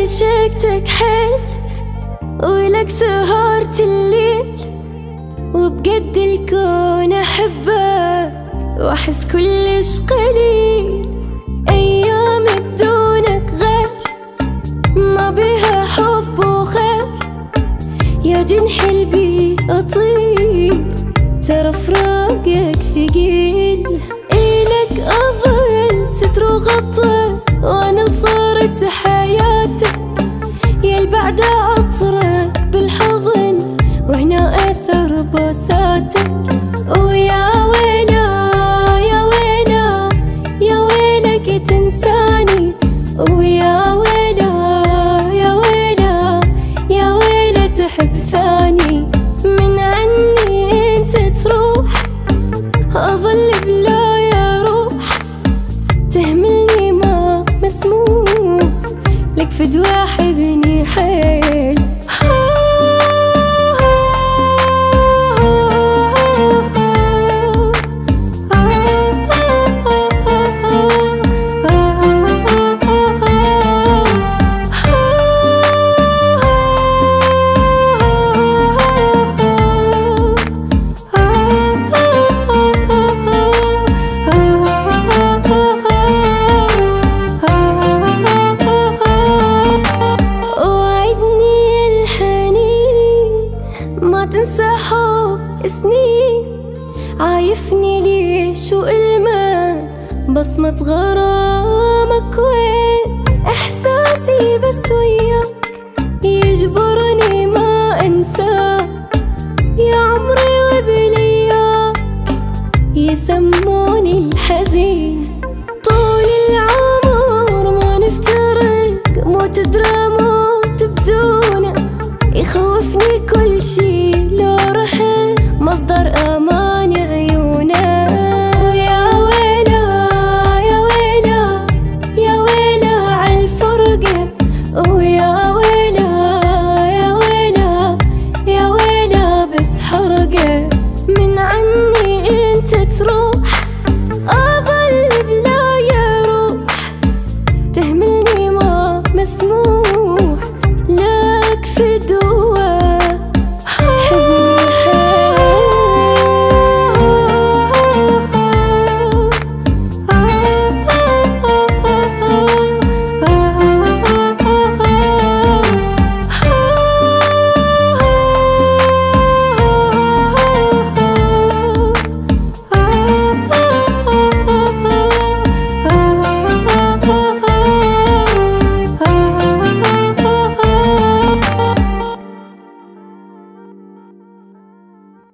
عشقتك حيل ولك سهرت الليل، وبجد الكون أحبك وأحس كلش قليل. أيام بدونك غير ما بها حب وخير، يا جنح البي أطير ترى فراقك ثقيل. إلك أظل ستر وغطى وأنا صرت حياتك، يا البعد عطرك بالحضن وهنا أثر بوساتك. ويا ويلا يا ويلا يا ويلك تنساني، ويا ويلا يا ويلا يا ويلا تحب ثاني. من عني انت تروح أظل بلا يا روح، تهملني ما مسموح لك فدوى حبني حيل. ما تنسى حب سنين عايفني ليش وإلمان، بصمة غرامك وين إحساسي بس وياك يجبرني ما أنساك. يا عمري وبلياك يسموني الحزين، طول العمر ما نفترق مو تدرى موت بدونك. يخوفني كل شي لو رحت مصدر أمان عيونه. ويا ويلا يا ويلا يا ويلا عالفرقة، ويا ويلا يا ويلا يا ويلا بس حرقة. من عني انت تروح أظل بلا يا روح، تهملني ما مسموح